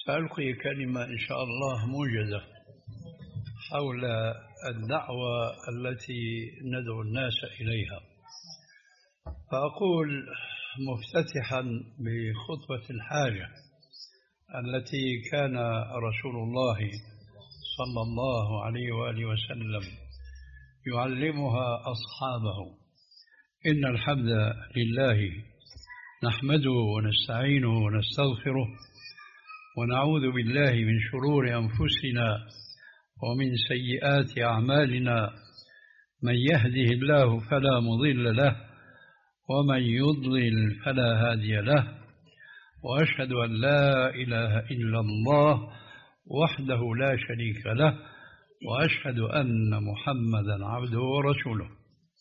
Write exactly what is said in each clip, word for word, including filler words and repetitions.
سألقي كلمة إن شاء الله موجزة حول الدعوة التي ندعو الناس إليها. فأقول مفتتحا بخطبة الحاجة التي كان رسول الله صلى الله عليه وآله وسلم يعلمها أصحابه: إن الحمد لله نحمده ونستعينه ونستغفره ونعوذ بالله من شرور أنفسنا ومن سيئات أعمالنا، من يهده الله فلا مضل له ومن يضلل فلا هادي له، وأشهد أن لا إله إلا الله وحده لا شريك له، وأشهد أن محمدا عبده ورسوله.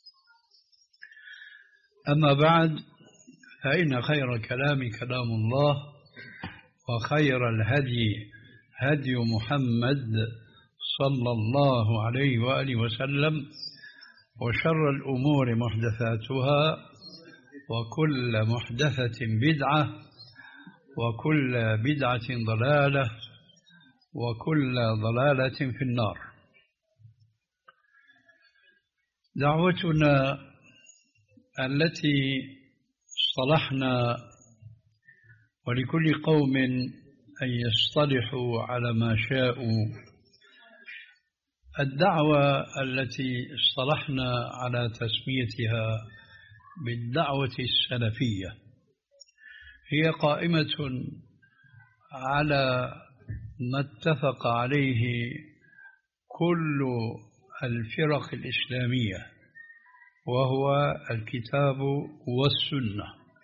أما بعد، فإن خير الكلام كلام الله، وخير الهدي هدي محمد صلى الله عليه وآله وسلم، وشر الأمور محدثاتها، وكل محدثة بدعة، وكل بدعة ضلالة، وكل ضلالة في النار. دعوتنا التي اصطلحنا، ولكل قوم أن يصطلحوا على ما شاءوا، الدعوة التي اصطلحنا على تسميتها بالدعوة السلفية هي قائمة على ما اتفق عليه كل الفرق الإسلامية، وهو الكتاب والسنة.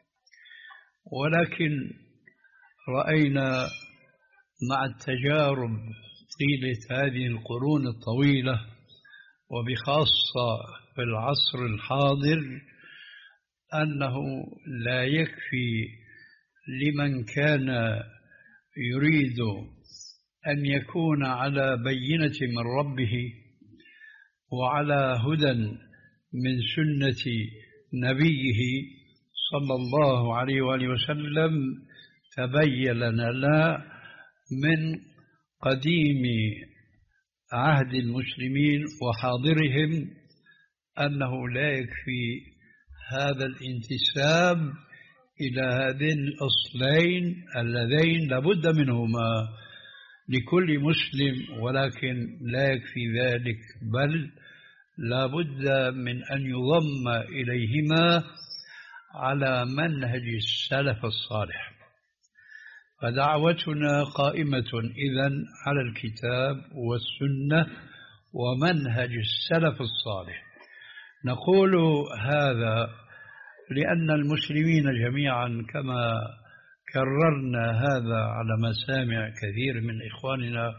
ولكن رأينا مع التجارب طيلة هذه القرون الطويلة، وبخاصة في العصر الحاضر، أنه لا يكفي لمن كان يريد أن يكون على بينة من ربه وعلى هدى من سنة نبيه صلى الله عليه وآله وسلم. تبين لنا من قديم عهد المسلمين وحاضرهم أنه لا يكفي هذا الانتساب إلى هذين الأصلين اللذين لابد منهما لكل مسلم، ولكن لا يكفي ذلك، بل لابد من أن يضم إليهما على منهج السلف الصالح. فدعوتنا قائمة إذن على الكتاب والسنة ومنهج السلف الصالح. نقول هذا لأن المسلمين جميعا، كما كررنا هذا على مسامع كثير من إخواننا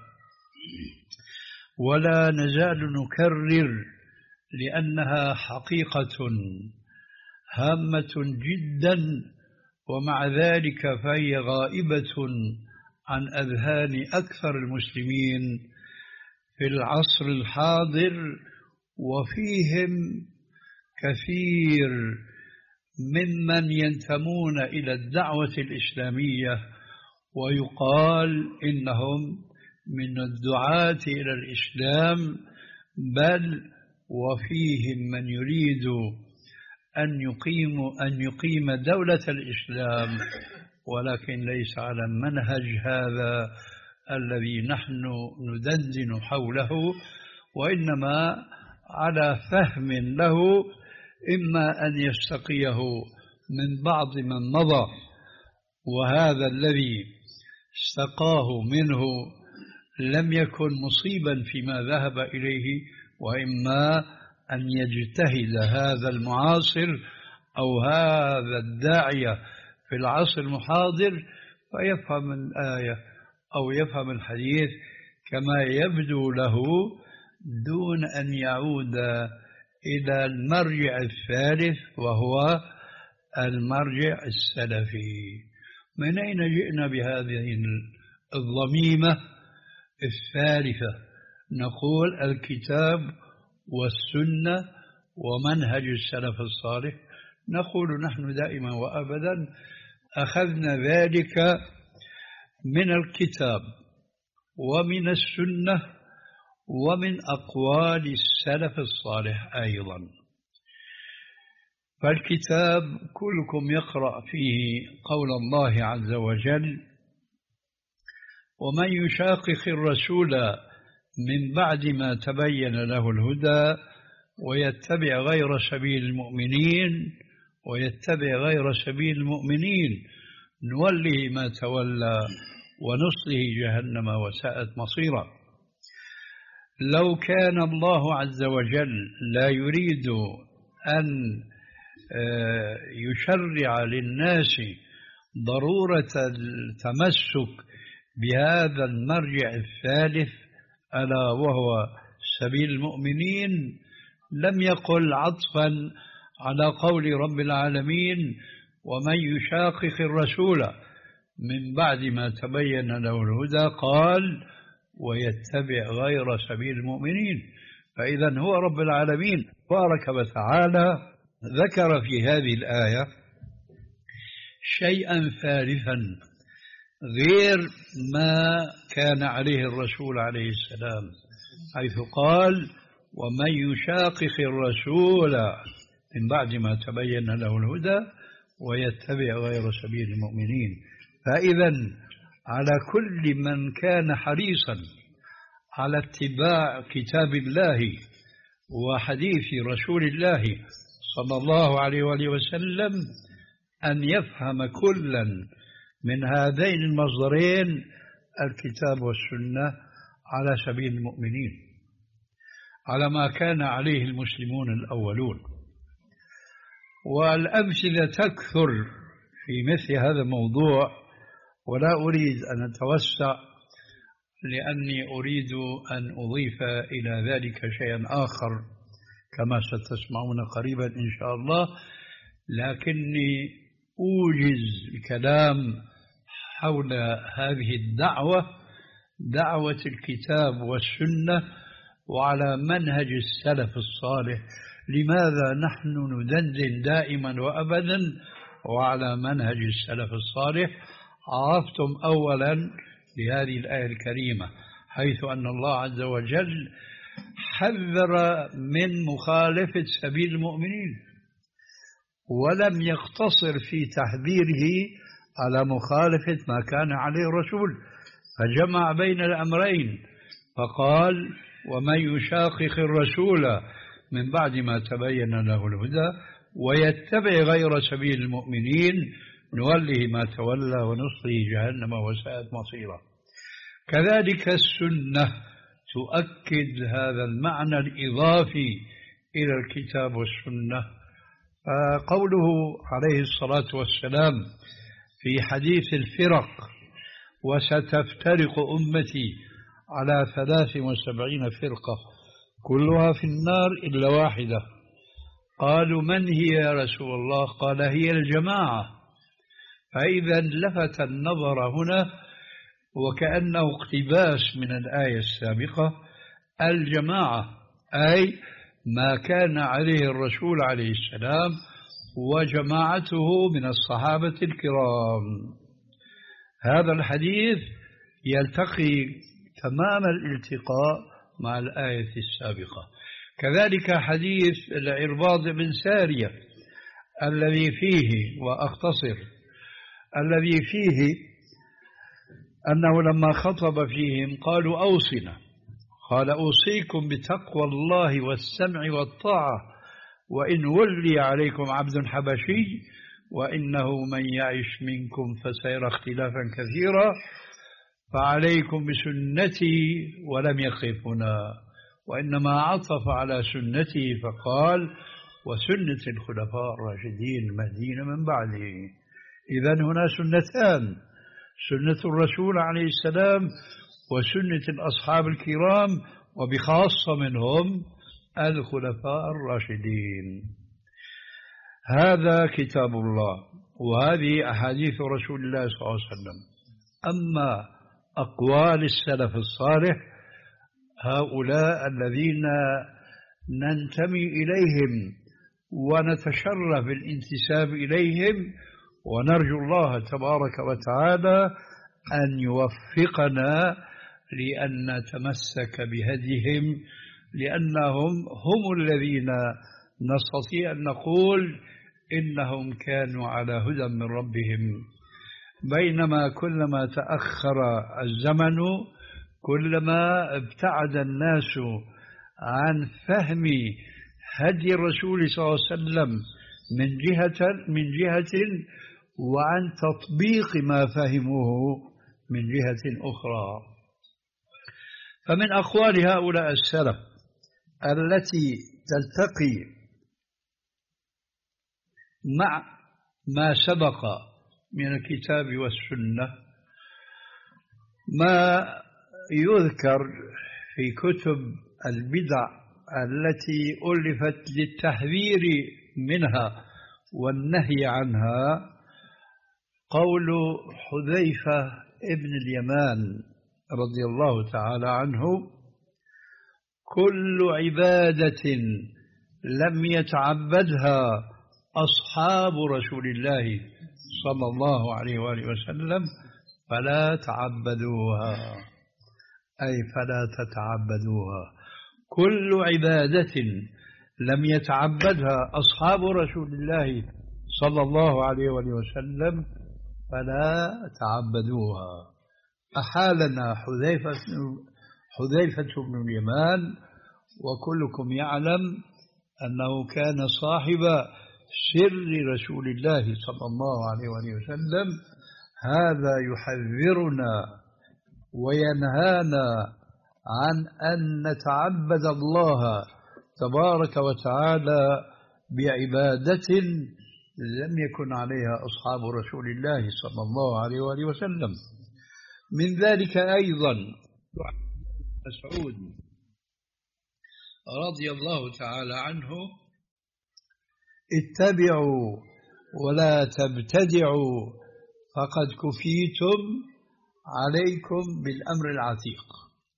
ولا نزال نكرر، لأنها حقيقة هامة جدا، ومع ذلك فهي غائبة عن أذهان أكثر المسلمين في العصر الحاضر، وفيهم كثير ممن ينتمون إلى الدعوة الإسلامية ويقال إنهم من الدعاة إلى الإسلام، بل وفيهم من يريد أن يقيم أن يقيم دولة الإسلام، ولكن ليس على المنهج هذا الذي نحن ندندن حوله، وإنما على فهم له، إما أن يستقيه من بعض من مضى، وهذا الذي استقاه منه لم يكن مصيبا فيما ذهب إليه، وإما أن يجتهد هذا المعاصر أو هذا الداعية في العصر المحاضر فيفهم الآية أو يفهم الحديث كما يبدو له، دون أن يعود إلى المرجع الثالث وهو المرجع السلفي. من أين جئنا بهذه الضميمة الثالثة؟ نقول الكتاب والسنة ومنهج السلف الصالح. نقول نحن دائما وأبدا أخذنا ذلك من الكتاب ومن السنة ومن أقوال السلف الصالح أيضا. فالكتاب كلكم يقرأ فيه قول الله عز وجل: ومن يشاقق الرسول من بعد ما تبين له الهدى ويتبع غير سبيل المؤمنين ويتبع غير سبيل المؤمنين نوله ما تولى ونصله جهنم وساءت مصيرا. لو كان الله عز وجل لا يريد أن يشرع للناس ضرورة التمسك بهذا المرجع الثالث ألا وهو سبيل المؤمنين، لم يقل عطفا على قول رب العالمين: ومن يشاقق الرسول من بعد ما تبين له الهدى، قال: ويتبع غير سبيل المؤمنين. فإذا هو رب العالمين تبارك وتعالى ذكر في هذه الآية شيئا ثالثا غير ما كان عليه الرسول عليه السلام، حيث قال: ومن يشاقق الرسول من بعد ما تبين له الهدى ويتبع غير سبيل المؤمنين. فإذا على كل من كان حريصا على اتباع كتاب الله وحديث رسول الله صلى الله عليه وآله وسلم أن يفهم كلا من هذين المصدرين، الكتاب والسنة، على سبيل المؤمنين، على ما كان عليه المسلمون الأولون. والأمثلة تكثر في مثل هذا الموضوع، ولا أريد أن أتوسع لأني أريد أن أضيف إلى ذلك شيئا آخر كما ستسمعون قريبا إن شاء الله، لكني أوجز الكلام حول هذه الدعوة، دعوة الكتاب والسنة وعلى منهج السلف الصالح. لماذا نحن ندندن دائما وأبدا وعلى منهج السلف الصالح؟ عرفتم أولا لهذه الآية الكريمة، حيث أن الله عز وجل حذر من مخالفة سبيل المؤمنين، ولم يقتصر في تحذيره على مخالفة ما كان عليه الرسول، فجمع بين الأمرين فقال: ومن يشاقق الرسول من بعد ما تبين له الهدى ويتبع غير سبيل المؤمنين نوله ما تولى ونصله جهنم وساءت مصيرا. كذلك السنة تؤكد هذا المعنى الإضافي إلى الكتاب والسنة. قوله عليه الصلاة والسلام في حديث الفرق: وستفترق أمتي على ثلاث وسبعين فرقة كلها في النار إلا واحدة. قالوا: من هي يا رسول الله؟ قال: هي الجماعة. فإذا لفت النظر هنا وكأنه اقتباس من الآية السابقة، الجماعة أي ما كان عليه الرسول عليه السلام وجماعته من الصحابة الكرام. هذا الحديث يلتقي تمام الالتقاء مع الآية السابقة. كذلك حديث العرباض بن سارية الذي فيه، وأختصر، الذي فيه أنه لما خطب فيهم قالوا: أوصنا. قال: أوصيكم بتقوى الله والسمع والطاعة، وإن ولي عليكم عبد حبشي وإنه من يعش منكم فسيرى اختلافا كثيرا فعليكم بسنتي. ولم يقف هنا، وإنما عطف على سنتي فقال: وسنة الخلفاء الراشدين المهديين من بعده. إذن هنا سنتان: سنة الرسول عليه السلام وسنة الأصحاب الكرام، وبخاصة منهم الخلفاء الراشدين. هذا كتاب الله وهذه أحاديث رسول الله صلى الله عليه وسلم. أما أقوال السلف الصالح، هؤلاء الذين ننتمي إليهم ونتشرف بالانتساب إليهم، ونرجو الله تبارك وتعالى أن يوفقنا لأن نتمسك بهديهم، لأنهم هم الذين نستطيع أن نقول إنهم كانوا على هدى من ربهم. بينما كلما تأخر الزمن كلما ابتعد الناس عن فهم هدي الرسول صلى الله عليه وسلم من جهة من جهة وعن تطبيق ما فهموه من جهة أخرى. فمن أقوال هؤلاء السلف التي تلتقي مع ما سبق من الكتاب والسنة ما يذكر في كتب البدع التي ألفت للتحذير منها والنهي عنها، قول حذيفة ابن اليمان رضي الله تعالى عنه: كل عبادة لم يتعبدها أصحاب رسول الله صلى الله عليه وآله وسلم فلا تعبدوها، أي فلا تتعبدوها. كل عبادة لم يتعبدها أصحاب رسول الله صلى الله عليه وآله وسلم فلا تعبدوها. أحالنا حذيفة حذيفة بن اليمان، وكلكم يعلم أنه كان صاحب سر رسول الله صلى الله عليه وآله وسلم. هذا يحذرنا وينهانا عن أن نتعبد الله تبارك وتعالى بعبادة لم يكن عليها أصحاب رسول الله صلى الله عليه وآله وسلم. من ذلك أيضا مسعود رضي الله تعالى عنه: اتبعوا ولا تبتدعوا فقد كفيتم عليكم بالأمر العتيق.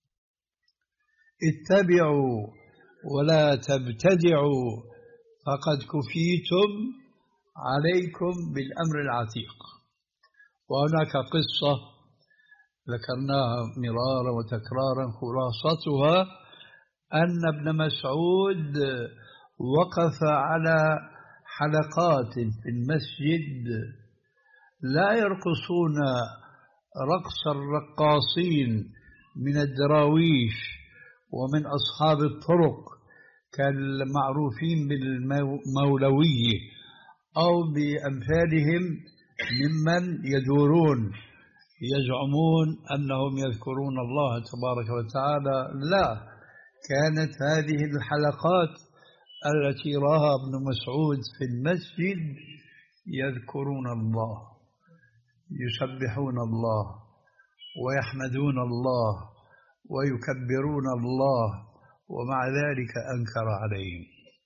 اتبعوا ولا تبتدعوا فقد كفيتم عليكم بالأمر العتيق. وهناك قصة ذكرناها مرارا وتكرارا، خلاصتها أن ابن مسعود وقف على حلقات في المسجد لا يرقصون رقص الرقاصين من الدراويش ومن أصحاب الطرق كالمعروفين بالمولوية أو بأمثالهم ممن يدورون يزعمون أنهم يذكرون الله تبارك وتعالى. لا، كانت هذه الحلقات التي رأها ابن مسعود في المسجد يذكرون الله، يسبحون الله ويحمدون الله ويكبرون الله، ومع ذلك أنكر عليهم.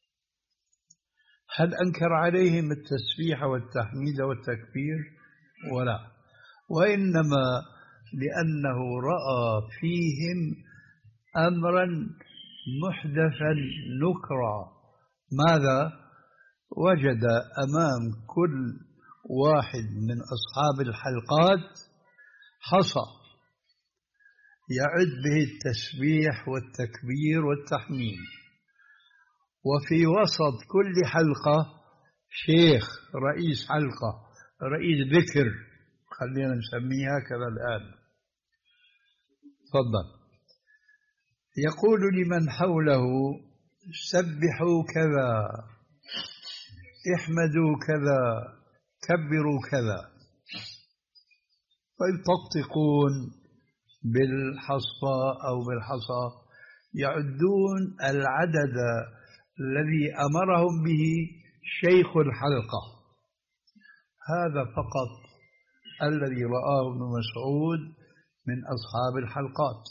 هل أنكر عليهم التسبيح والتحميد والتكبير؟ ولا، وإنما لأنه رأى فيهم أمرا محدثا نكرا. ماذا؟ وجد أمام كل واحد من أصحاب الحلقات حصى يعد به التسبيح والتكبير والتحميد، وفي وسط كل حلقة شيخ رئيس حلقة، رئيس ذكر، خلينا نسميها كذا الآن. تفضل. يقول لمن حوله: سبحوا كذا، احمدوا كذا، كبروا كذا، فيطقطقون بالحصى أو بالحصى، يعدون العدد الذي أمرهم به شيخ الحلقة. هذا فقط الذي رآه ابن مسعود من أصحاب الحلقات.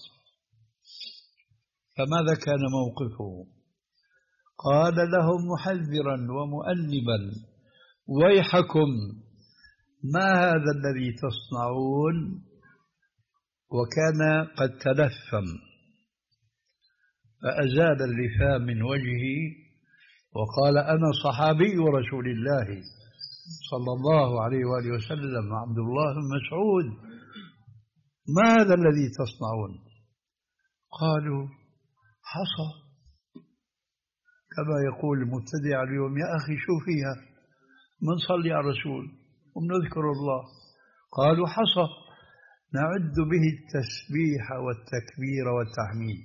فماذا كان موقفه؟ قال لهم محذرا ومؤنبا: ويحكم، ما هذا الذي تصنعون؟ وكان قد تلثم فأزال اللثام من وجهه وقال: أنا صحابي رسول الله صلى الله عليه وآله وسلم، عبد الله بن مسعود. ما هذا الذي تصنعون؟ قالوا حصى، كما يقول المبتدع اليوم يا أخي شو فيها، منصلي على الرسول ومنذكر الله. قالوا حصى نعد به التسبيح والتكبير والتحميد.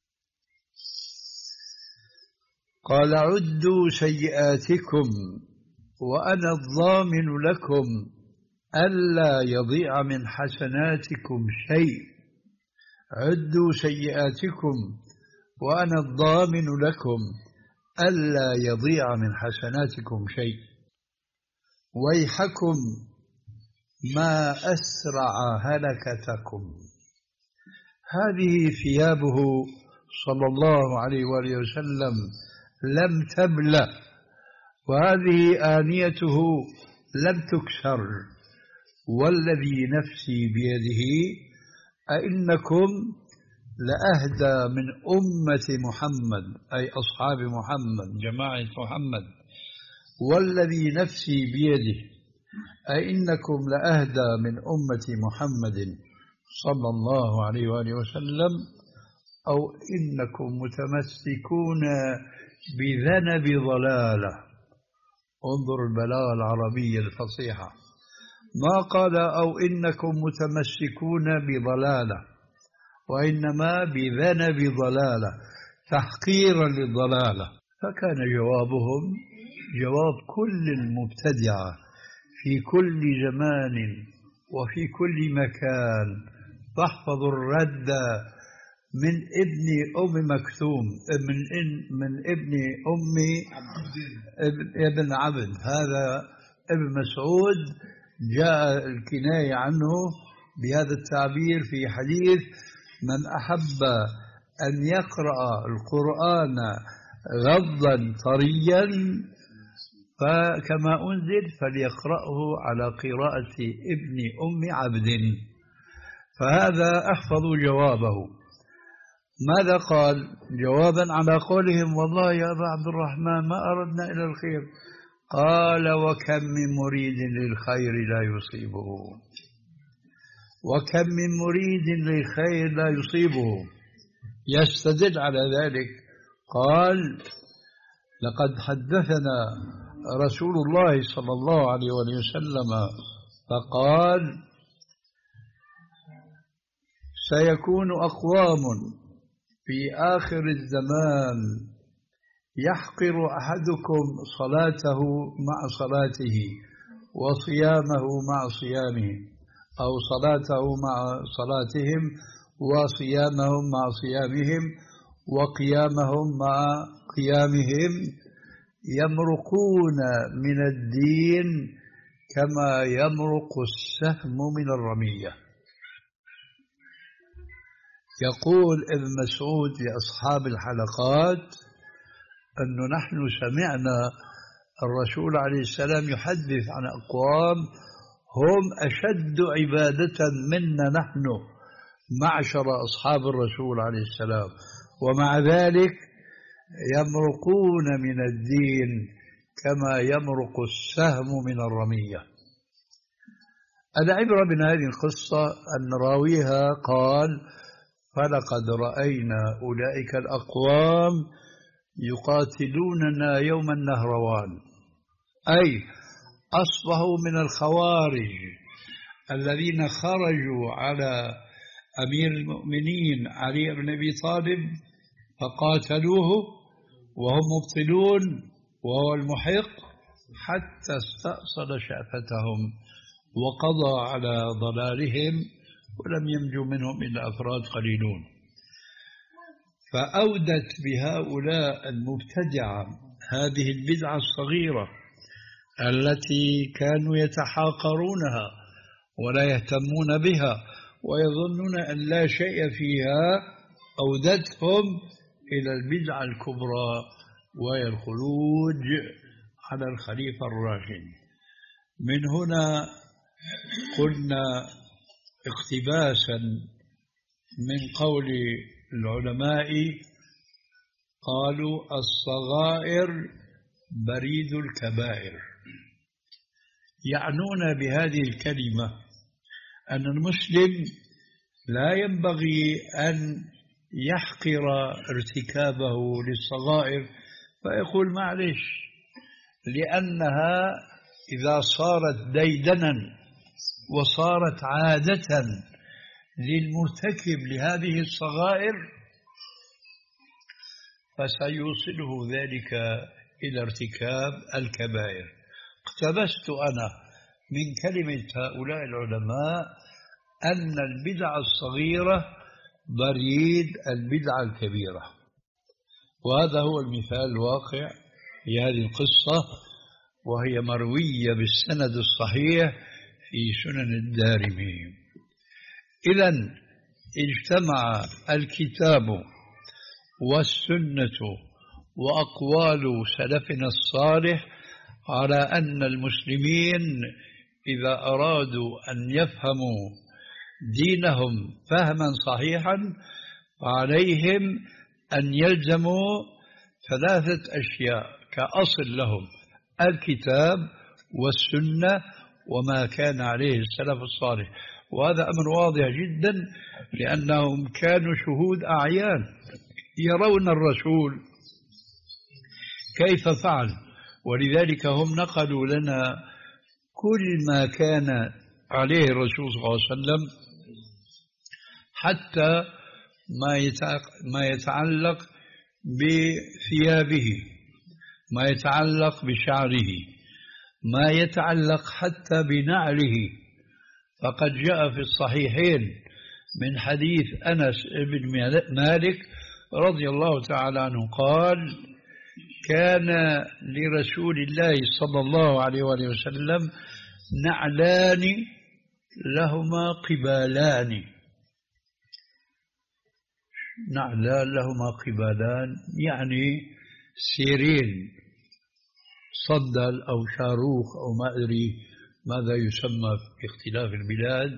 قال عدوا سيئاتكم وأنا الضامن لكم ألا يضيع من حسناتكم شيء. عدوا سيئاتكم وأنا الضامن لكم ألا يضيع من حسناتكم شيء. ويحكم ما أسرع هلكتكم. هذه ثيابه صلى الله عليه وآله وسلم لم تبلى، وهذه آنيته لم تكسر. والذي نفسي بيده أئنكم لأهدى من أمة محمد، أي أصحاب محمد جماعة محمد. والذي نفسي بيده أئنكم لأهدى من أمة محمد صلى الله عليه وآله وسلم، أو إنكم متمسكون بذنب ضلالة. انظر البلاغة العربية الفصيحة، ما قال أو إنكم متمسكون بضلالة، وإنما بذنب ضلالة تحقيرا للضلالة. فكان جوابهم جواب كل المبتدعة في كل زمان وفي كل مكان. تحفظ الرد من ابن أم مكتوم، من من ابن أم ابن عبد، هذا ابن مسعود جاء الكناية عنه بهذا التعبير في حديث من أحب أن يقرأ القرآن غضا طريا فكما أنزل فليقرأه على قراءة ابن أم عبد. فهذا أحفظ جوابه. ماذا قال جوابا على قولهم والله يا أبا عبد الرحمن ما أردنا إلى الخير؟ قال وكم من مريد للخير لا يصيبه، وكم من مريد للخير لا يصيبه. يستدل على ذلك قال لقد حدثنا رسول الله صلى الله عليه وسلم فقال سيكون أقوام في آخر الزمان يحقر أحدكم صلاته مع صلاته وصيامه مع صيامه، أو صلاته مع صلاتهم وصيامهم مع صيامهم وقيامهم مع قيامهم، يمرقون من الدين كما يمرق السهم من الرمية. يقول ابن مسعود لأصحاب الحلقات أن نحن سمعنا الرسول عليه السلام يحدث عن أقوام هم أشد عبادة منا نحن معشر أصحاب الرسول عليه السلام، ومع ذلك يمرقون من الدين كما يمرق السهم من الرمية. العبرة من هذه القصة أن راويها قال فلقد رأينا أولئك الأقوام يقاتلوننا يوم النهروان، أي أصبحوا من الخوارج الذين خرجوا على أمير المؤمنين علي بن أبي طالب فقاتلوه وهم مبطلون وهو المحق حتى استأصل شأفتهم وقضى على ضلالهم ولم ينجو منهم إلا أفراد قليلون. فأودت بهؤلاء المبتدعة هذه البدعة الصغيرة التي كانوا يتحاقرونها ولا يهتمون بها ويظنون أن لا شيء فيها، أودتهم إلى البدعة الكبرى وهي الخروج على الخليفة الراشد. من هنا قلنا اقتباسا من قول العلماء قالوا الصغائر بريد الكبائر، يعنون بهذه الكلمة أن المسلم لا ينبغي أن يحقر ارتكابه للصغائر فيقول معلش، لأنها إذا صارت ديدنا وصارت عادة للمرتكب لهذه الصغائر فسيوصله ذلك إلى ارتكاب الكبائر. اقتبست أنا من كلمة هؤلاء العلماء أن البدعة الصغيرة بريد البدعة الكبيرة، وهذا هو المثال الواقع في هذه القصة، وهي مروية بالسند الصحيح في سنن الدارمي. إذن اجتمع الكتاب والسنة وأقوال سلفنا الصالح على أن المسلمين إذا أرادوا أن يفهموا دينهم فهما صحيحا فعليهم أن يلزموا ثلاثة أشياء كأصل لهم: الكتاب والسنة وما كان عليه السلف الصالح. وهذا أمر واضح جدا، لأنهم كانوا شهود أعيان يرون الرسول كيف فعل، ولذلك هم نقلوا لنا كل ما كان عليه الرسول صلى الله عليه وسلم، حتى ما يتعلق بثيابه، ما يتعلق بشعره، ما يتعلق حتى بنعله. فقد جاء في الصحيحين من حديث أنس بن مالك رضي الله تعالى عنه قال: كان لرسول الله صلى الله عليه وآله وسلم نعلان لهما قبالان. نعلان لهما قبالان يعني سيرين، صدل أو شاروخ أو ما أدري ماذا يسمى في اختلاف البلاد،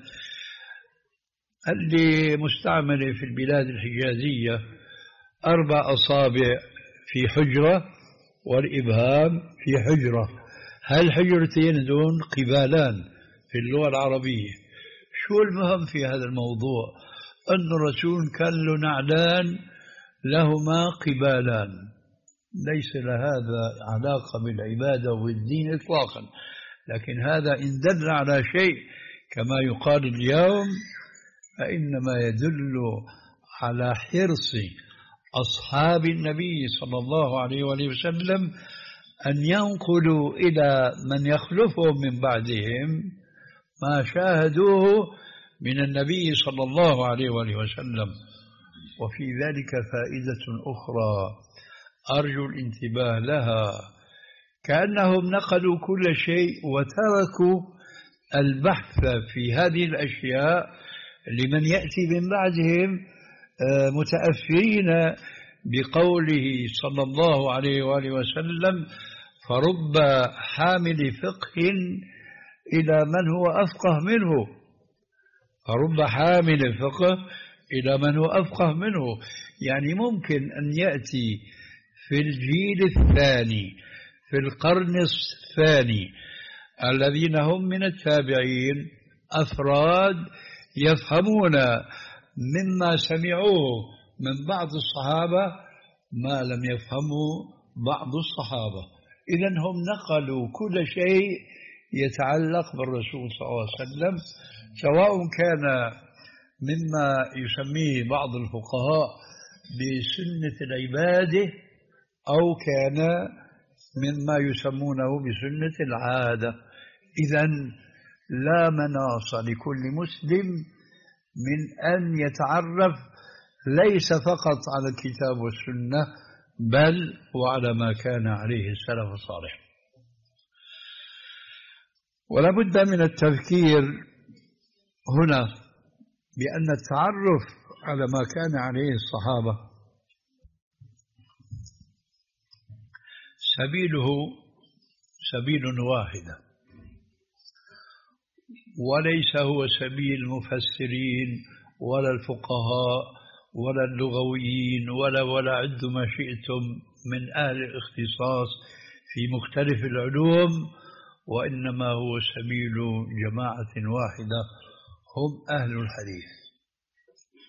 اللي مستعملة في البلاد الحجازية أربع أصابع في حجرة والإبهام في حجرة، هالحجرتين دون قبالان في اللغة العربية. شو المهم في هذا الموضوع؟ أن الرسول كان له نعلان لهما قبالان، ليس لهذا علاقة بالعبادة والدين إطلاقا، لكن هذا إن دل على شيء كما يقال اليوم فإنما يدل على حرص أصحاب النبي صلى الله عليه وآله وسلم أن ينقلوا إلى من يخلفهم من بعدهم ما شاهدوه من النبي صلى الله عليه وآله وسلم. وفي ذلك فائدة أخرى أرجو الانتباه لها، كأنهم نقلوا كل شيء وتركوا البحث في هذه الأشياء لمن يأتي من بعدهم متأثرين بقوله صلى الله عليه وآله وسلم: فرب حامل فقه إلى من هو أفقه منه. فرب حامل فقه إلى من هو أفقه منه، يعني ممكن أن يأتي في الجيل الثاني في القرن الثاني الذين هم من التابعين أفراد يفهمون مما سمعوه من بعض الصحابة ما لم يفهموا بعض الصحابة. إذن هم نقلوا كل شيء يتعلق بالرسول صلى الله عليه وسلم، سواء كان مما يسميه بعض الفقهاء بسنة العبادة أو كان مما يسمونه بسنة العادة. إذن لا مناص لكل مسلم من أن يتعرف ليس فقط على الكتاب والسنة بل وعلى ما كان عليه السلف الصالح. ولا بد من التذكير هنا بأن التعرف على ما كان عليه الصحابة سبيله سبيل واحدة، وليس هو سبيل المفسرين ولا الفقهاء ولا اللغويين ولا ولا عد ما شئتم من أهل الاختصاص في مختلف العلوم، وإنما هو سبيل جماعة واحدة هم أهل الحديث.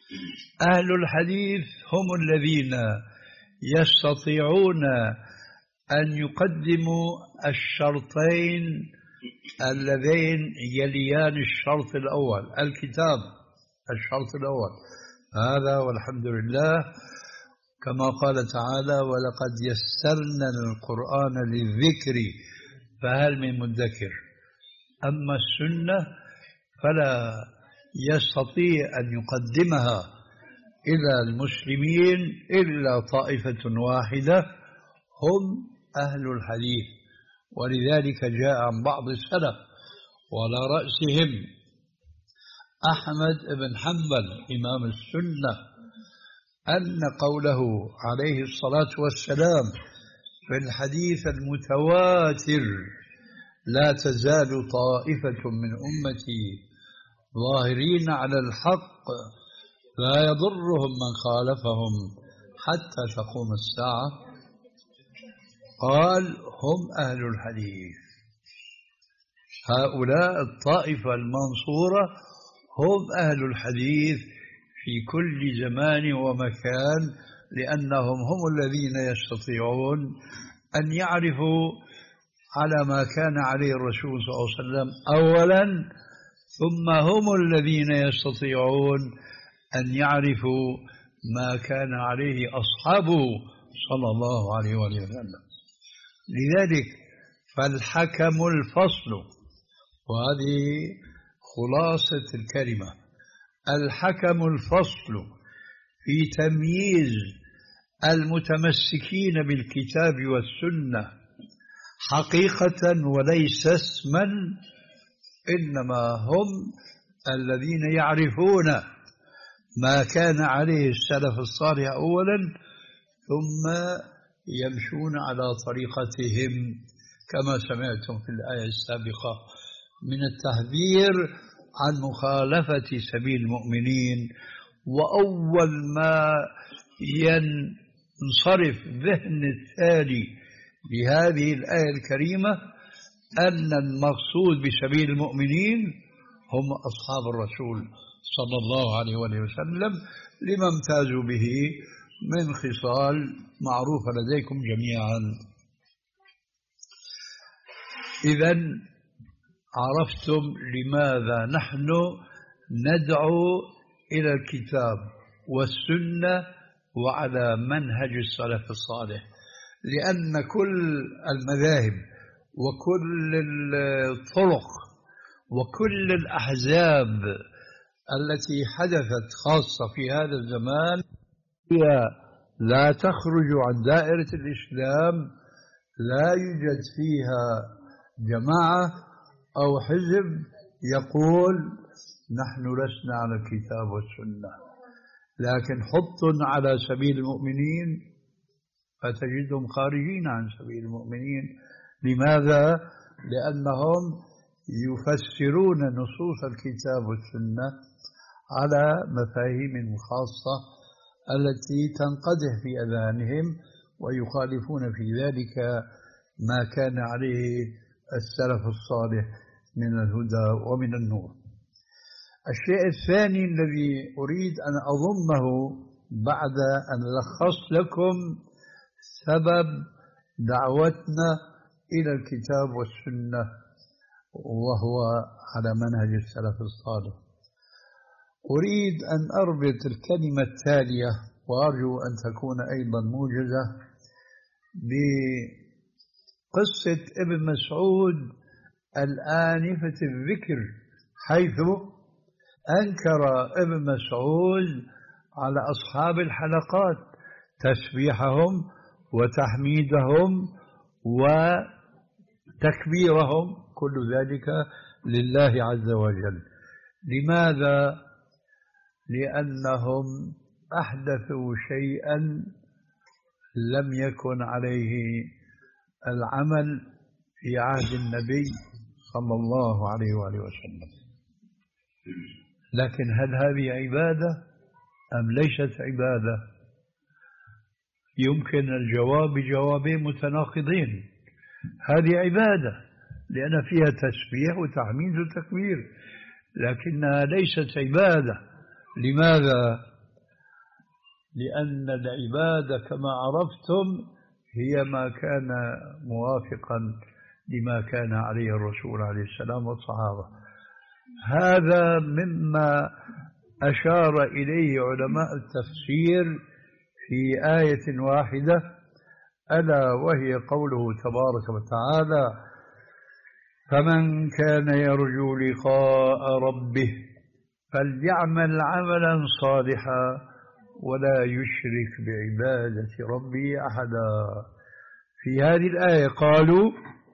أهل الحديث هم الذين يستطيعون أن يقدموا الشرطين اللذين يليان الشرط الأول، الكتاب الشرط الأول هذا، والحمد لله كما قال تعالى: ولقد يسرنا القرآن للذكر فهل من مدكر. أما السنة فلا يستطيع أن يقدمها إلى المسلمين إلا طائفة واحدة هم أهل الحديث، ولذلك جاء عن بعض السلف وعلى رأسهم أحمد بن حنبل إمام السنة أن قوله عليه الصلاة والسلام في الحديث المتواتر: لا تزال طائفة من أمتي ظاهرين على الحق لا يضرهم من خالفهم حتى تقوم الساعة، قال: هم أهل الحديث. هؤلاء الطائفة المنصورة هم أهل الحديث في كل زمان ومكان، لأنهم هم الذين يستطيعون أن يعرفوا على ما كان عليه الرسول صلى الله عليه وسلم أولا، ثم هم الذين يستطيعون أن يعرفوا ما كان عليه أصحابه صلى الله عليه وسلم. لذلك فالحكم الفصل، وهذه خلاصة الكلمة، الحكم الفصل في تمييز المتمسكين بالكتاب والسنة حقيقة وليس اسما، إنما هم الذين يعرفون ما كان عليه السلف الصالح أولا، ثم يمشون على طريقتهم كما سمعتم في الآية السابقة من التحذير عن مخالفة سبيل المؤمنين. وأول ما ينصرف ذهن التالي لهذه الآية الكريمة أن المقصود بسبيل المؤمنين هم أصحاب الرسول صلى الله عليه وسلم، لما امتازوا به من خصال معروفة لديكم جميعا. إذن عرفتم لماذا نحن ندعو إلى الكتاب والسنة وعلى منهج السلف الصالح، لأن كل المذاهب وكل الطرق وكل الأحزاب التي حدثت خاصة في هذا الزمان هي لا تخرج عن دائرة الإسلام، لا يوجد فيها جماعة أو حزب يقول نحن لسنا على الكتاب والسنة، لكن حط على سبيل المؤمنين فتجدهم خارجين عن سبيل المؤمنين. لماذا؟ لأنهم يفسرون نصوص الكتاب والسنة على مفاهيم خاصة التي تنقدح في أذهانهم، ويخالفون في ذلك ما كان عليه السلف الصالح من الهدى ومن النور. الشيء الثاني الذي أريد أن أضمه بعد أن لخصت لكم سبب دعوتنا إلى الكتاب والسنة وهو على منهج السلف الصالح، أريد أن أربط الكلمة التالية وأرجو أن تكون أيضا موجزة بقصة ابن مسعود الآنفة الذكر، حيث أنكر ابن مسعود على أصحاب الحلقات تسبيحهم وتحميدهم وتكبيرهم، كل ذلك لله عز وجل. لماذا؟ لأنهم أحدثوا شيئا لم يكن عليه العمل في عهد النبي صلى الله عليه وآله وسلم. لكن هل هذه عبادة أم ليست عبادة؟ يمكن الجواب بجوابين متناقضين. هذه عبادة لأن فيها تسبيح وتحميد وتكبير، لكنها ليست عبادة. لماذا؟ لأن العبادة كما عرفتم هي ما كان موافقا لما كان عليه الرسول عليه السلام والصحابة. هذا مما أشار إليه علماء التفسير في آية واحدة، ألا وهي قوله تبارك وتعالى: فمن كان يرجو لقاء ربه فليعمل عملا صالحا ولا يشرك بعبادة ربه أحدا. في هذه الآية قالوا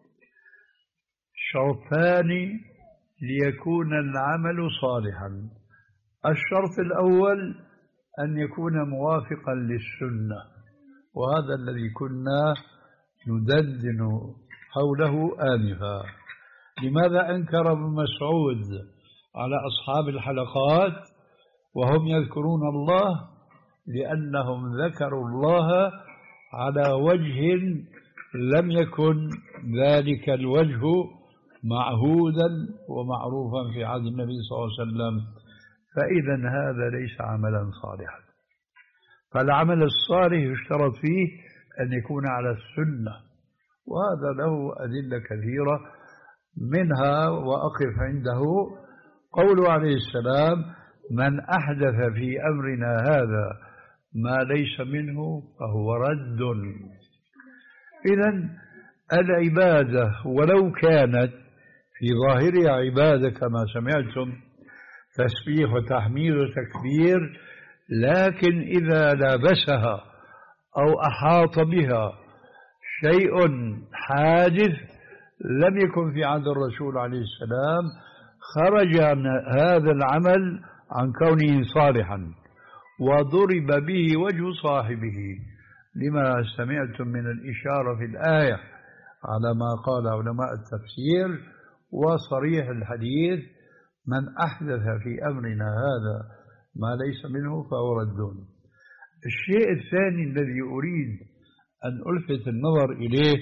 شرطان ليكون العمل صالحا: الشرط الأول أن يكون موافقا للسنة، وهذا الذي كنا ندندن حوله آنفا. لماذا أنكر ابن مسعود على أصحاب الحلقات وهم يذكرون الله؟ لأنهم ذكروا الله على وجه لم يكن ذلك الوجه معهودا ومعروفا في عهد النبي صلى الله عليه وسلم، فإذا هذا ليس عملا صالحا. فالعمل الصالح يشترط فيه أن يكون على السنة، وهذا له أدلة كثيرة، منها وأقف عنده قوله عليه السلام: من أحدث في أمرنا هذا ما ليس منه فهو رد. إذن العبادة ولو كانت في ظاهرها عبادة كما سمعتم، تسبيح وتحميد وتكبير، لكن إذا لابسها أو أحاط بها شيء حادث لم يكن في عهد الرسول عليه السلام، خرج عن هذا العمل عن كونه صالحا وضرب به وجه صاحبه، لما سمعتم من الإشارة في الآية على ما قال علماء التفسير وصريح الحديث: من أحدث في أمرنا هذا ما ليس منه فهو رد. الشيء الثاني الذي أريد أن ألفت النظر إليه،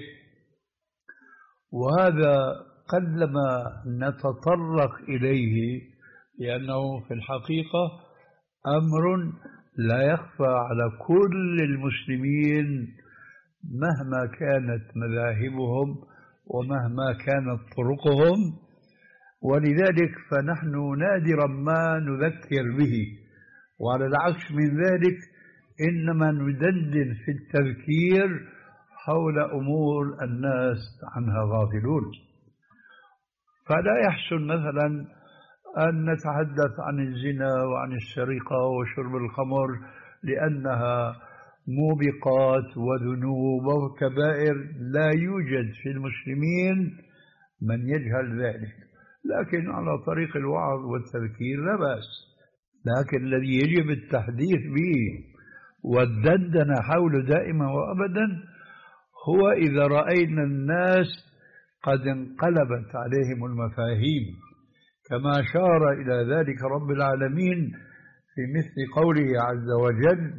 وهذا قلما نتطرق إليه لأنه في الحقيقة أمر لا يخفى على كل المسلمين مهما كانت مذاهبهم ومهما كانت طرقهم، ولذلك فنحن نادرا ما نذكر به، وعلى العكس من ذلك إنما ندندن في التذكير حول أمور الناس عنها غافلون. فلا يحسن مثلا أن نتحدث عن الزنا وعن السرقة وشرب الخمر لأنها موبقات وذنوب وكبائر لا يوجد في المسلمين من يجهل ذلك، لكن على طريق الوعظ والتذكير لا بأس. لكن الذي يجب التحديث به والدندن حوله دائما وأبدا هو إذا رأينا الناس قد انقلبت عليهم المفاهيم، كما أشار إلى ذلك رب العالمين في مثل قوله عز وجل: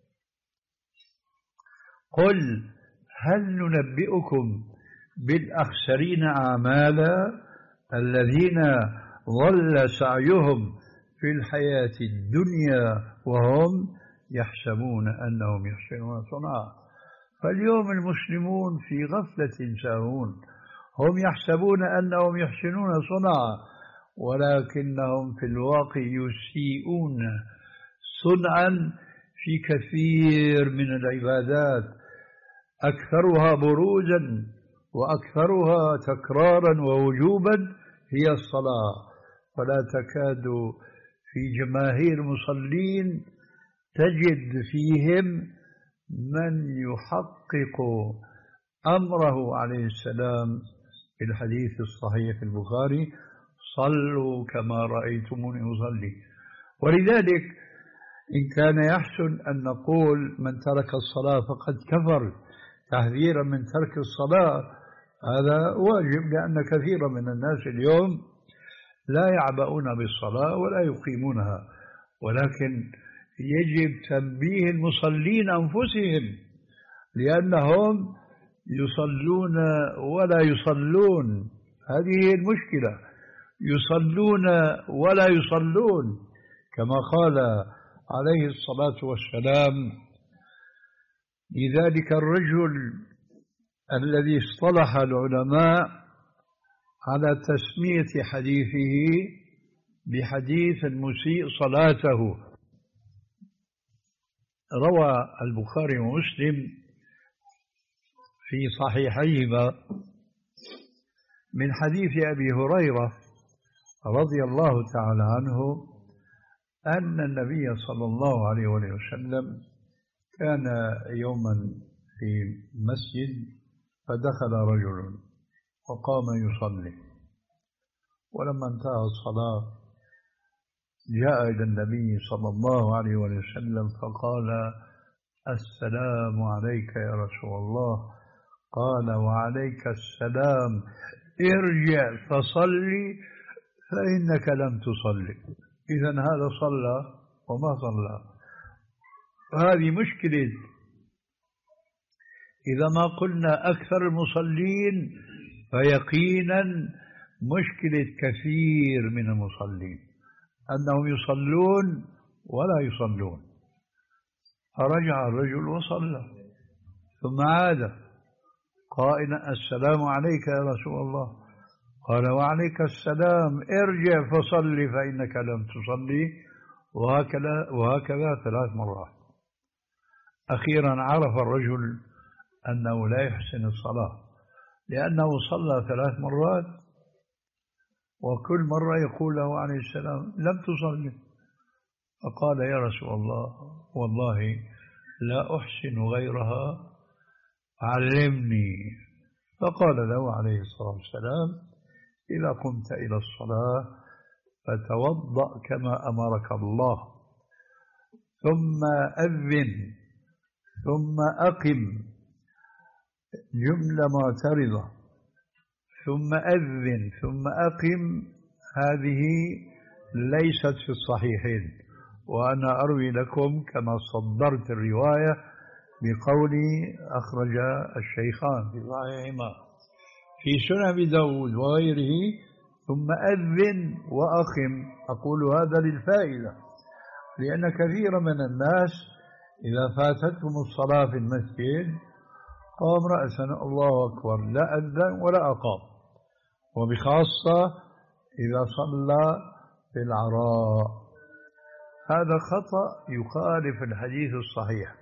قل هل ننبئكم بالأخسرين أعمالا الذين ضل سعيهم في الحياة الدنيا وهم يحسبون أنهم يحسنون صنعا. فاليوم المسلمون في غفلة ساهون، هم يحسبون أنهم يحسنون صنعا ولكنهم في الواقع يسيئون صنعا في كثير من العبادات، أكثرها بروزا وأكثرها تكرارا ووجوبا هي الصلاة. فلا تكاد في جماهير المصلين تجد فيهم من يحقق أمره عليه السلام في الحديث الصحيح في البخاري: صلوا كما رأيتموني أصلي. ولذلك إن كان يحسن أن نقول من ترك الصلاة فقد كفر تحذيرا من ترك الصلاة، هذا واجب، لأن كثيرا من الناس اليوم لا يعبؤون بالصلاة ولا يقيمونها، ولكن يجب تنبيه المصلين أنفسهم، لأنهم يصلون ولا يصلون. هذه هي المشكلة، يصلون ولا يصلون، كما قال عليه الصلاة والسلام. لذلك الرجل الذي اصطلح العلماء على تسمية حديثه بحديث المسيء صلاته، روى البخاري ومسلم في صحيحيهما من حديث أبي هريرة رضي الله تعالى عنه أن النبي صلى الله عليه وسلم كان يوما في مسجد فدخل رجل وقام يصلي، ولما انتهى الصلاة جاء إلى النبي صلى الله عليه وسلم فقال: السلام عليك يا رسول الله. قال: وعليك السلام، ارجع فصلي فإنك لم تصلي. إذن هذا صلى وما صلى. هذه مشكلة. إذا ما قلنا أكثر المصلين فيقينا مشكلة كثير من المصلين أنهم يصلون ولا يصلون. فرجع الرجل وصلى ثم عاد قائلا: السلام عليك يا رسول الله. قال: وعليك السلام، ارجع فصلي فإنك لم تصلي. وهكذا, وهكذا ثلاث مرات. أخيرا عرف الرجل أنه لا يحسن الصلاة، لأنه صلى ثلاث مرات وكل مرة يقول له عليه السلام: لم تصلي. فقال: يا رسول الله، والله لا أحسن غيرها، علمني. فقال له عليه الصلاة والسلام: إذا قمت إلى الصلاة فتوضأ كما أمرك الله، ثم أذن، ثم أقم، جملة معترضة، ثم أذن ثم أقم، هذه ليست في الصحيحين، وأنا أروي لكم كما صدرت الرواية بقولي أخرج الشيخان في صحيحهما في سنن أبي داود وغيره. ثم أذن وأقم، أقول هذا للفائدة، لأن كثير من الناس إذا فاتتهم الصلاة في المسجد قام رأسا الله أكبر، لا أذن ولا أقام، وبخاصة إذا صلى في العراء. هذا خطأ يخالف الحديث الصحيح.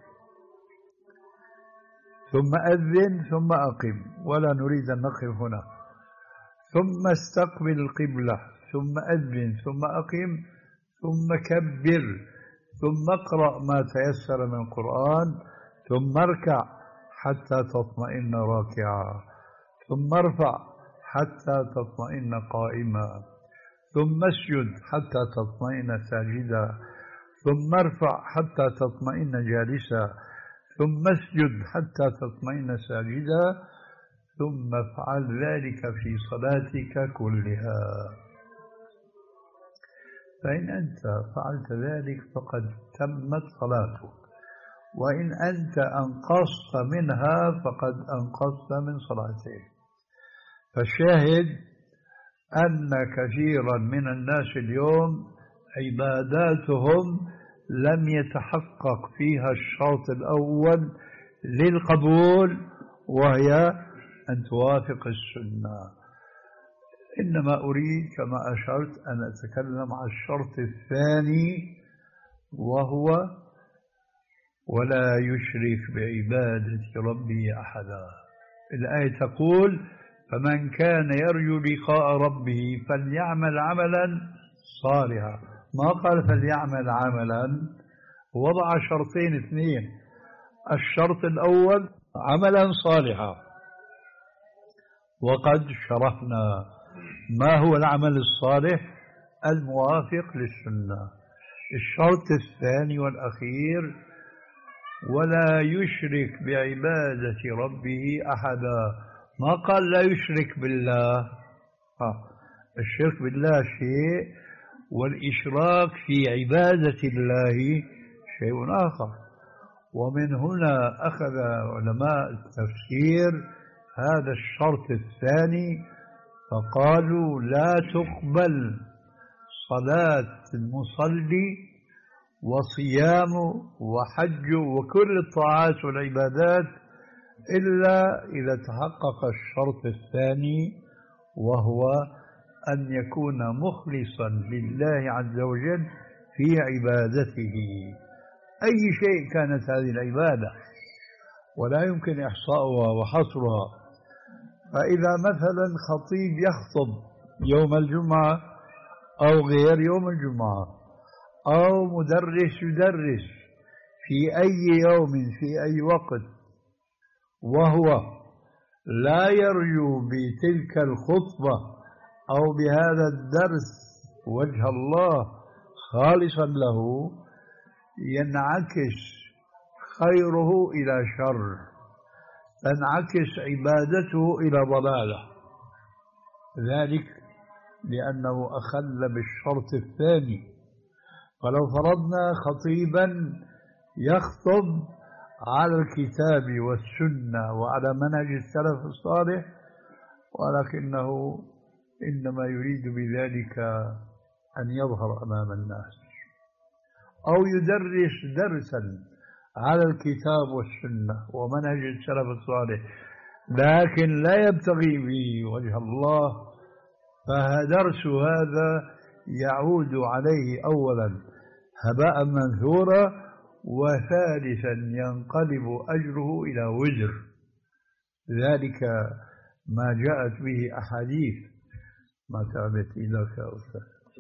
ثم أذن ثم أقم، ولا نريد أن نقف هنا. ثم استقبل القبلة، ثم أذن ثم أقم، ثم كبر، ثم اقرأ ما تيسر من القرآن، ثم اركع حتى تطمئن راكعا، ثم ارفع حتى تطمئن قائما، ثم اسجد حتى تطمئن ساجدا، ثم ارفع حتى تطمئن جالسا، ثم اسجد حتى تطمئن ساجدا، ثم افعل ذلك في صلاتك كلها. فإن أنت فعلت ذلك فقد تمت صلاتك، وإن أنت أنقصت منها فقد أنقصت من صلاتك. فالشاهد أن كثيرا من الناس اليوم عباداتهم لم يتحقق فيها الشرط الأول للقبول، وهي أن توافق السنة. إنما أريد كما أشرت أن أتكلم عن الشرط الثاني، وهو ولا يشرك بعبادة ربه أحدا. الآية تقول: فمن كان يرجو لقاء ربه فليعمل عملا صالحا. ما قال فليعمل عملا، وضع شرطين اثنين. الشرط الأول عملا صالحا، وقد شرحنا ما هو العمل الصالح الموافق للسنة. الشرط الثاني والأخير: ولا يشرك بعبادة ربه أحدا. ما قال لا يشرك بالله. آه. الشرك بالله شيء، والإشراك في عبادة الله شيء آخر. ومن هنا أخذ علماء التفسير هذا الشرط الثاني فقالوا: لا تقبل صلاة المصلي وصيام وحج وكل الطاعات والعبادات إلا إذا تحقق الشرط الثاني، وهو أن يكون مخلصا لله عز وجل في عبادته، أي شيء كانت هذه العبادة، ولا يمكن إحصاؤها وحصرها. فإذا مثلا خطيب يخطب يوم الجمعة أو غير يوم الجمعة، أو مدرس يدرس في أي يوم في أي وقت، وهو لا يرجو بتلك الخطبة أو بهذا الدرس وجه الله خالصا له، ينعكس خيره إلى شر، تنعكس عبادته إلى ضلالة، ذلك لأنه أخل بالشرط الثاني. فلو فرضنا خطيبا يخطب على الكتاب والسنة وعلى منهج السلف الصالح، ولكنه إنما يريد بذلك أن يظهر أمام الناس، أو يدرس درسا على الكتاب والسنة ومنهج السلف الصالح لكن لا يبتغي به وجه الله، فدرس هذا يعود عليه أولا هباء منثورا، وثالثا ينقلب أجره إلى وزر. ذلك ما جاءت به أحاديث. ما تعبت إليك يا أستاذ؟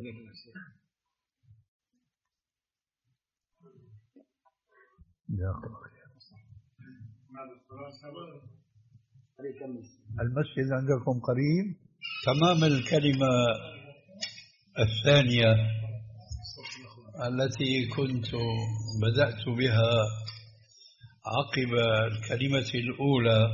المسجد عندكم قريب؟ تمام. الكلمة الثانية التي كنت بدأت بها عقب الكلمة الأولى،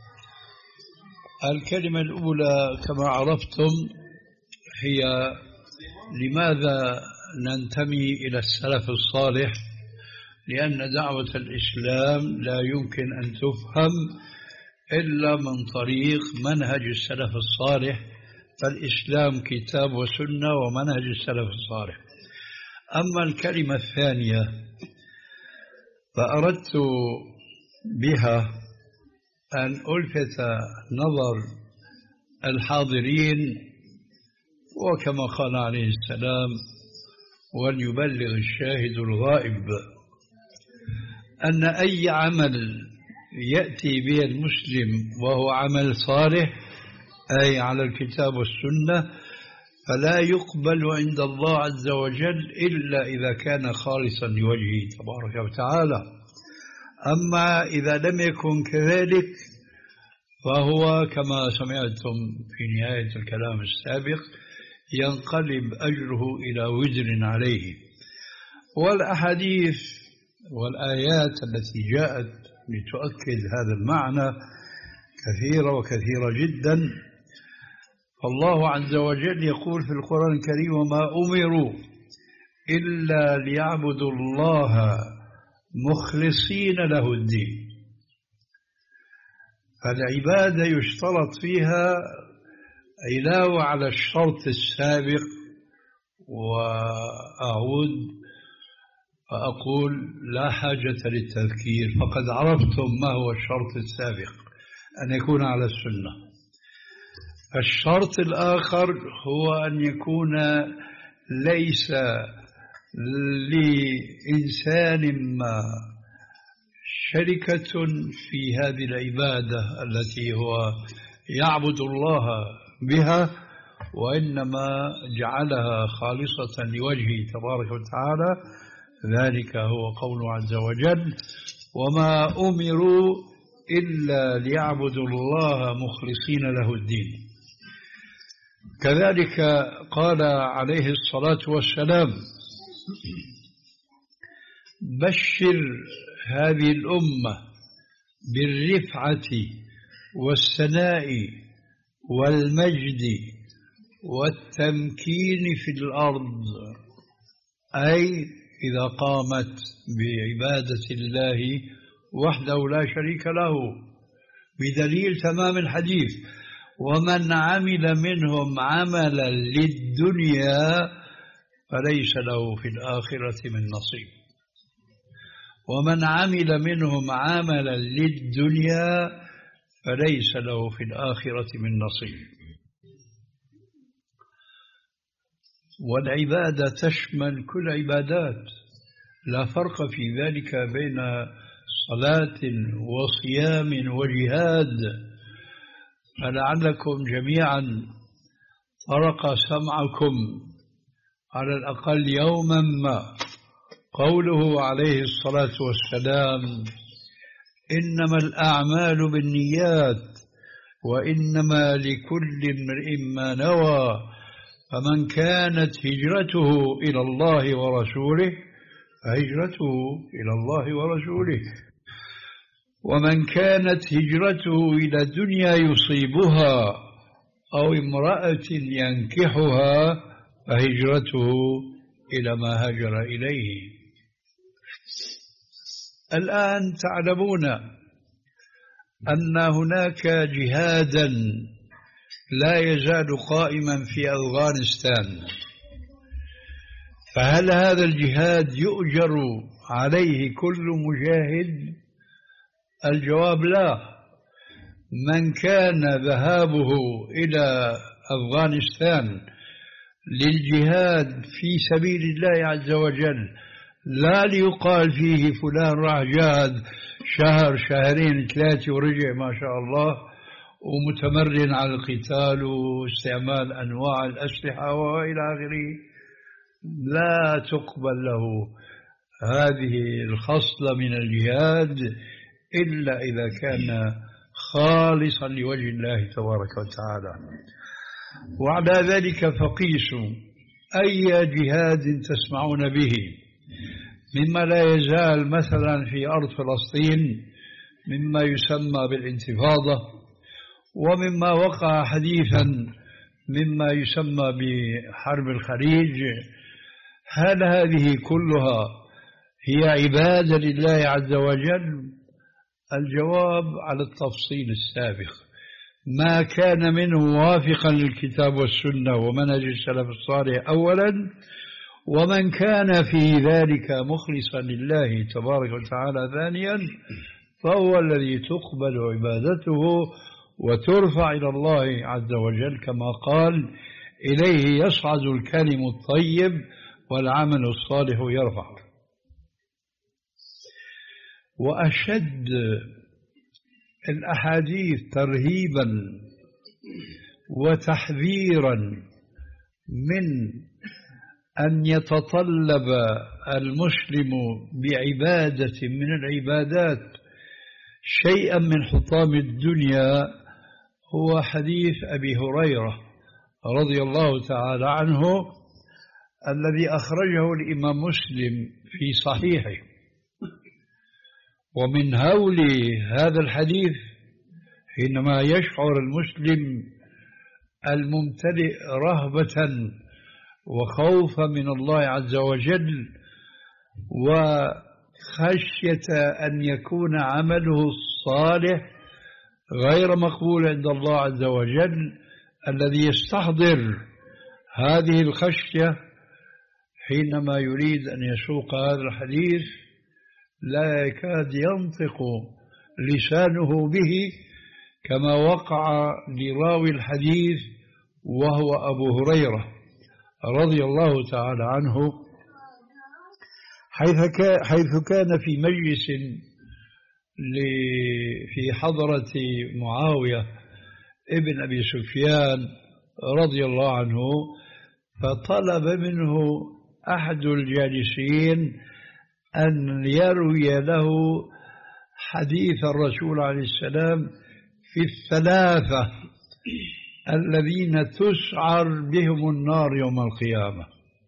الكلمة الأولى كما عرفتم هي لماذا ننتمي إلى السلف الصالح، لأن دعوة الإسلام لا يمكن أن تفهم إلا من طريق منهج السلف الصالح، فالإسلام كتاب وسنة ومنهج السلف الصالح. أما الكلمة الثانية فأردت بها أن ألفت نظر الحاضرين، وكما قال عليه السلام وليبلغ الشاهد الغائب، أن أي عمل يأتي به المسلم وهو عمل صالح أي على الكتاب والسنة فلا يقبل عند الله عز وجل إلا إذا كان خالصا لوجهه تبارك وتعالى. أما إذا لم يكن كذلك فهو كما سمعتم في نهاية الكلام السابق ينقلب أجره إلى وزر عليه. والأحاديث والآيات التي جاءت لتؤكد هذا المعنى كثيرة وكثيرة جدا. فالله عز وجل يقول في القرآن الكريم وما أمروا إلا ليعبدوا الله مخلصين له الدين. فالعبادة يشترط فيها علاوة على الشرط السابق، وأعود فأقول لا حاجة للتذكير، فقد عرفتم ما هو الشرط السابق، أن يكون على السنة. الشرط الآخر هو أن يكون ليس لإنسان ما شركة في هذه العبادة التي هو يعبد الله بها، وإنما جعلها خالصة لوجهه تبارك وتعالى. ذلك هو قوله عز وجل وما أمروا إلا ليعبدوا الله مخلصين له الدين. كذلك قال عليه الصلاة والسلام بشر هذه الأمة بالرفعة والسناء والمجد والتمكين في الأرض، أي إذا قامت بعبادة الله وحده لا شريك له، بدليل تمام الحديث ومن عمل منهم عملا للدنيا فليس له في الآخرة من نصيب. ومن عمل منهم عملا للدنيا فليس له في الآخرة من نصيب. والعبادة تشمل كل عبادات، لا فرق في ذلك بين صلاة وصيام وجهاد. فلعلكم جميعا طرق سمعكم على الأقل يوما ما قوله عليه الصلاة والسلام: إنما الأعمال بالنيات وإنما لكل امرئ ما نوى، فمن كانت هجرته إلى الله ورسوله فهجرته إلى الله ورسوله، ومن كانت هجرته إلى دنيا يصيبها أو امرأة ينكحها فهجرته إلى ما هاجر إليه. الآن تعلمون أن هناك جهادا لا يزال قائما في أفغانستان، فهل هذا الجهاد يؤجر عليه كل مجاهد؟ الجواب لا. من كان ذهابه إلى أفغانستان للجهاد في سبيل الله عز وجل، لا ليقال فيه فلان راح جاهد شهر شهرين ثلاثة ورجع ما شاء الله ومتمرن على القتال واستعمال أنواع الأسلحة وإلى آخره، لا تقبل له هذه الخصلة من الجهاد إلا إذا كان خالصا لوجه الله تبارك وتعالى. وعلى ذلك فقيسوا أي جهاد تسمعون به مما لا يزال مثلا في أرض فلسطين مما يسمى بالانتفاضة، ومما وقع حديثا مما يسمى بحرب الخليج، هل هذه كلها هي عبادة لله عز وجل؟ الجواب على التفصيل السابق: ما كان منه موافقا للكتاب والسنة ومنهج السلف الصالح أولا، ومن كان في ذلك مخلصا لله تبارك وتعالى ثانيا، فهو الذي تقبل عبادته وترفع إلى الله عز وجل، كما قال: إليه يصعد الكلم الطيب والعمل الصالح يرفع. وأشد الأحاديث ترهيبا وتحذيرا من أن يتطلب المسلم بعبادة من العبادات شيئا من حطام الدنيا هو حديث أبي هريرة رضي الله تعالى عنه الذي أخرجه الإمام مسلم في صحيحه. ومن هول هذا الحديث حينما يشعر المسلم الممتلئ رهبة وخوفا من الله عز وجل وخشية أن يكون عمله الصالح غير مقبول عند الله عز وجل، الذي يستحضر هذه الخشية حينما يريد أن يسوق هذا الحديث لا يكاد ينطق لسانه به، كما وقع لراوي الحديث وهو أبو هريرة رضي الله تعالى عنه، حيث كان في مجلس في حضرة معاوية ابن أبي سفيان رضي الله عنه، فطلب منه أحد الجالسين أن يروي له حديث الرسول عليه السلام في الثلاثة الذين تسعر بهم النار يوم القيامة.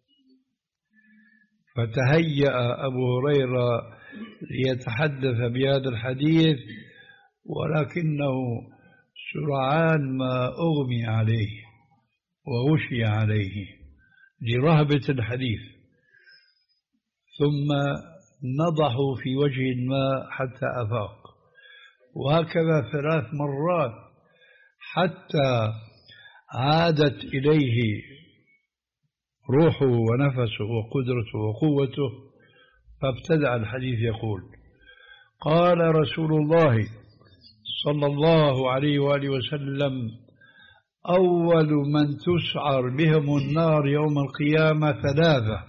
فتهيأ أبو هريرة ليتحدث بهذا الحديث، ولكنه سرعان ما أغمي عليه وغشي عليه لرهبة الحديث، ثم نضحوا في وجه ما حتى أفاق، وهكذا ثلاث مرات حتى عادت إليه روحه ونفسه وقدرته وقوته، فابتدأ الحديث يقول: قال رسول الله صلى الله عليه وآله وسلم: أول من تسعر بهم النار يوم القيامة ثلاثة: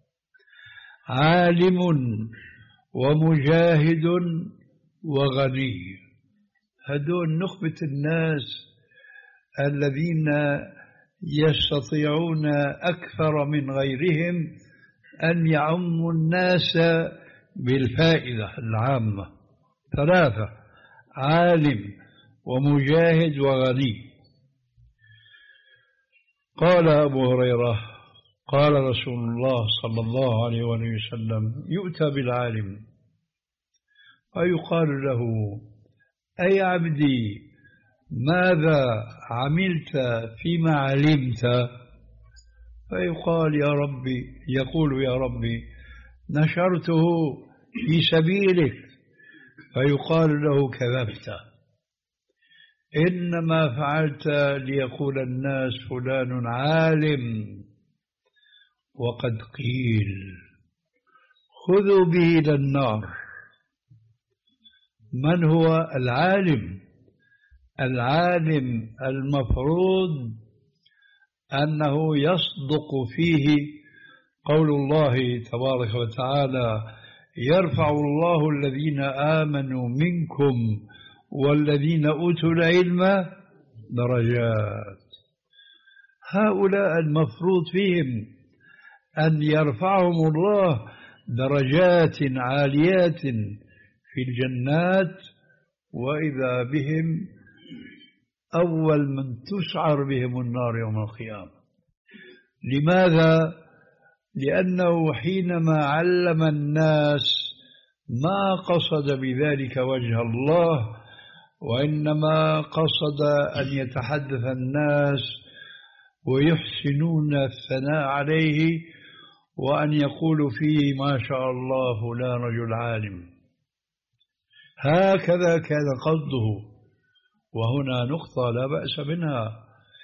عالم ومجاهد وغني. هدول نخبة الناس الذين يستطيعون أكثر من غيرهم أن يعموا الناس بالفائدة العامة. ثلاثة: عالم ومجاهد وغني. قال أبو هريرة: قال رسول الله صلى الله عليه وسلم: يؤتى بالعالم فيقال له: أي عبدي، ماذا عملت فيما علمت؟ فيقال: يا ربي يقول: يا ربي نشرته في سبيلك. فيقال له: كذبت، إنما فعلت ليقول الناس فلان عالم، وقد قيل خذوا به إلى النار. من هو العالم؟ العالم المفروض أنه يصدق فيه قول الله تبارك وتعالى: يرفع الله الذين آمنوا منكم والذين أوتوا العلم درجات. هؤلاء المفروض فيهم أن يرفعهم الله درجات عاليات في الجنات، وإذا بهم أول من تسعر بهم النار يوم القيامة. لماذا؟ لأنه حينما علم الناس ما قصد بذلك وجه الله، وإنما قصد أن يتحدث الناس ويحسنون الثناء عليه، وأن يقولوا فيه: ما شاء الله فلان رجل عالم. هكذا كان قصده. وهنا نقطة لا بأس منها: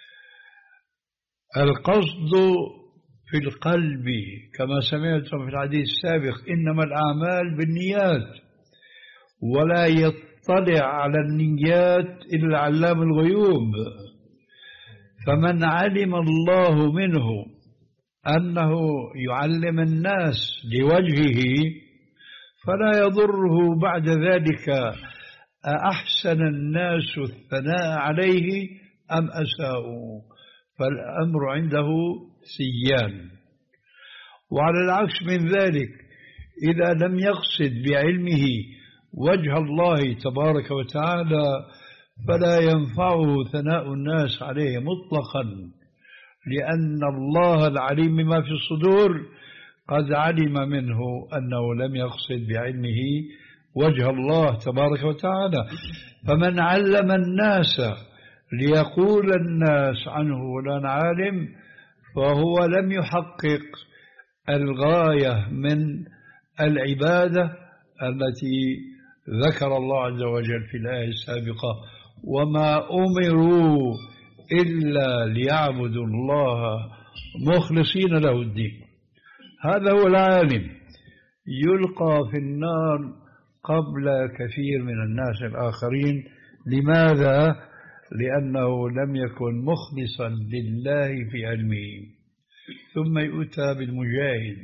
القصد في القلب، كما سمعتم في الحديث السابق: إنما الأعمال بالنيات، ولا يطلع على النيات إلا علام الغيوب. فمن علم الله منه أنه يعلم الناس لوجهه فلا يضره بعد ذلك أحسن الناس الثناء عليه أم أساءوا، فالأمر عنده سيان. وعلى العكس من ذلك، إذا لم يقصد بعلمه وجه الله تبارك وتعالى فلا ينفعه ثناء الناس عليه مطلقا، لأن الله العليم بما في الصدور قد علم منه أنه لم يقصد بعلمه وجه الله تبارك وتعالى. فمن علم الناس ليقول الناس عنه فلان عالم فهو لم يحقق الغاية من العبادة التي ذكر الله عز وجل في الآية السابقة: وما أمروا إلا ليعبدوا الله مخلصين له الدين. هذا هو العالم، يلقى في النار قبل كثير من الناس الآخرين. لماذا؟ لأنه لم يكن مخلصا لله في علمه. ثم يؤتى بالمجاهد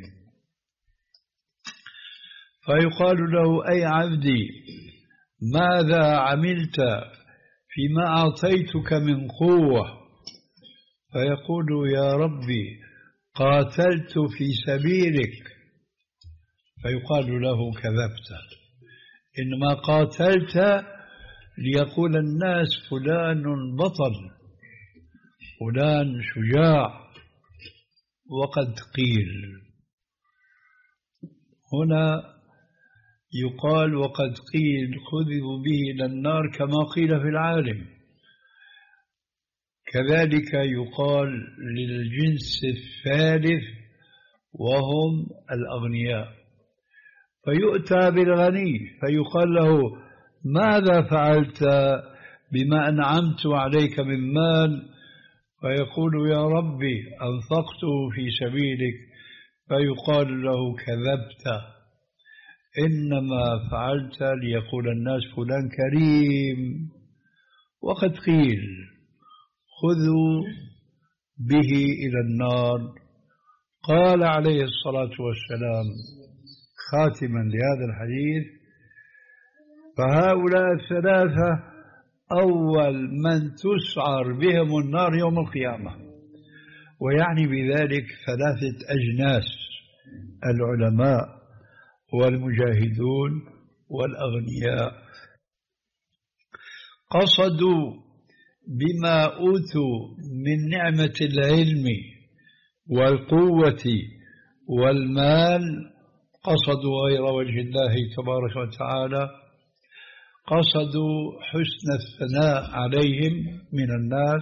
فيقال له: أي عبدي، ماذا عملت فيما أعطيتك من قوة؟ فيقول: يا ربي قاتلت في سبيلك. فيقال له: كذبت، إنما قاتلت ليقول الناس فلان بطل، فلان شجاع، وقد قيل. هنا يقال وقد قيل خذوا به إلى النار كما قيل في العالم. كذلك يقال للجنس الثالث وهم الأغنياء، فيؤتى بالغني فيقال له: ماذا فعلت بما أنعمت عليك من مال؟ فيقول: يا ربي أنفقته في سبيلك. فيقال له: كذبت، إنما فعلت ليقول الناس فلان كريم، وقد قيل خذوا به إلى النار. قال عليه الصلاة والسلام خاتما لهذا الحديث: فهؤلاء الثلاثة أول من تسعر بهم النار يوم القيامة، ويعني بذلك ثلاثة أجناس: العلماء والمجاهدون والأغنياء. قصدوا بما أوتوا من نعمة العلم والقوة والمال، قصدوا غير وجه الله تبارك وتعالى، قصدوا حسن الثناء عليهم من الناس،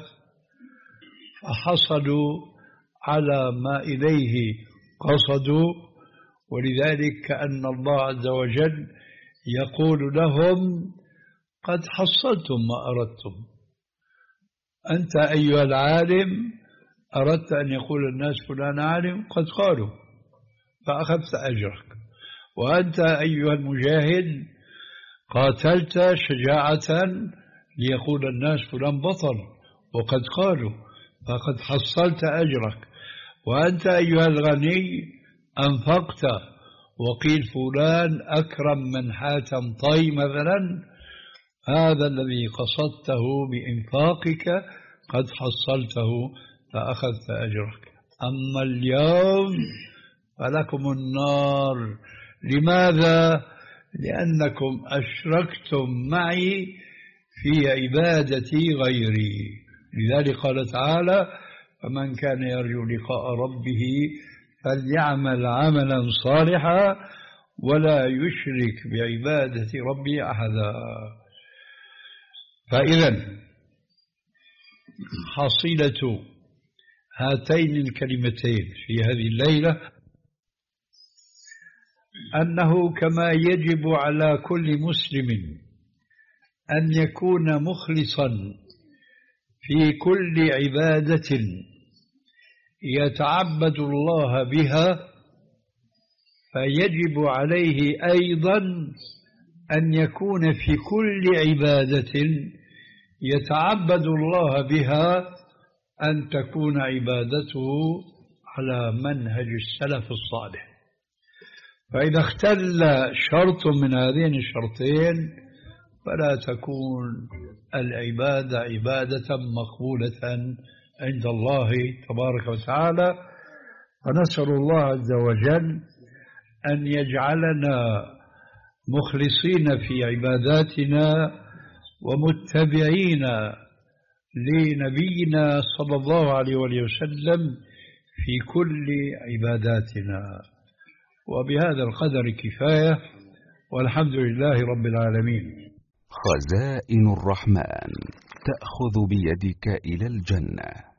فحصلوا على ما إليه قصدوا. ولذلك كأن الله عز وجل يقول لهم: قد حصلتم ما أردتم. أنت أيها العالم أردت أن يقول الناس فلان عالم، قد قالوا فأخذت أجرك. وأنت أيها المجاهد قاتلت شجاعة ليقول الناس فلان بطل، وقد قالوا فقد حصلت أجرك. وأنت أيها الغني أنفقت وقيل فلان أكرم من حاتم طي مثلا، هذا الذي قصدته بإنفاقك قد حصلته فأخذت أجرك. أما اليوم فلكم النار. لماذا؟ لأنكم أشركتم معي في عبادتي غيري. لذلك قال تعالى: فمن كان يرجو لقاء ربه فليعمل عملا صالحا ولا يشرك بعبادة ربه أحدا. فإذا حصيلة هاتين الكلمتين في هذه الليلة أنه كما يجب على كل مسلم أن يكون مخلصا في كل عبادة يتعبد الله بها، فيجب عليه أيضا أن يكون في كل عبادة يتعبد الله بها أن تكون عبادته على منهج السلف الصالح. فإذا اختل شرط من هذين الشرطين فلا تكون العبادة عبادة مقبولة عند الله تبارك وتعالى. فنسأل الله عز وجل أن يجعلنا مخلصين في عباداتنا ومتبعين لنبينا صلى الله عليه وسلم في كل عباداتنا. وبهذا القدر كفاية، والحمد لله رب العالمين. خزائن الرحمن تأخذ بيدك إلى الجنة.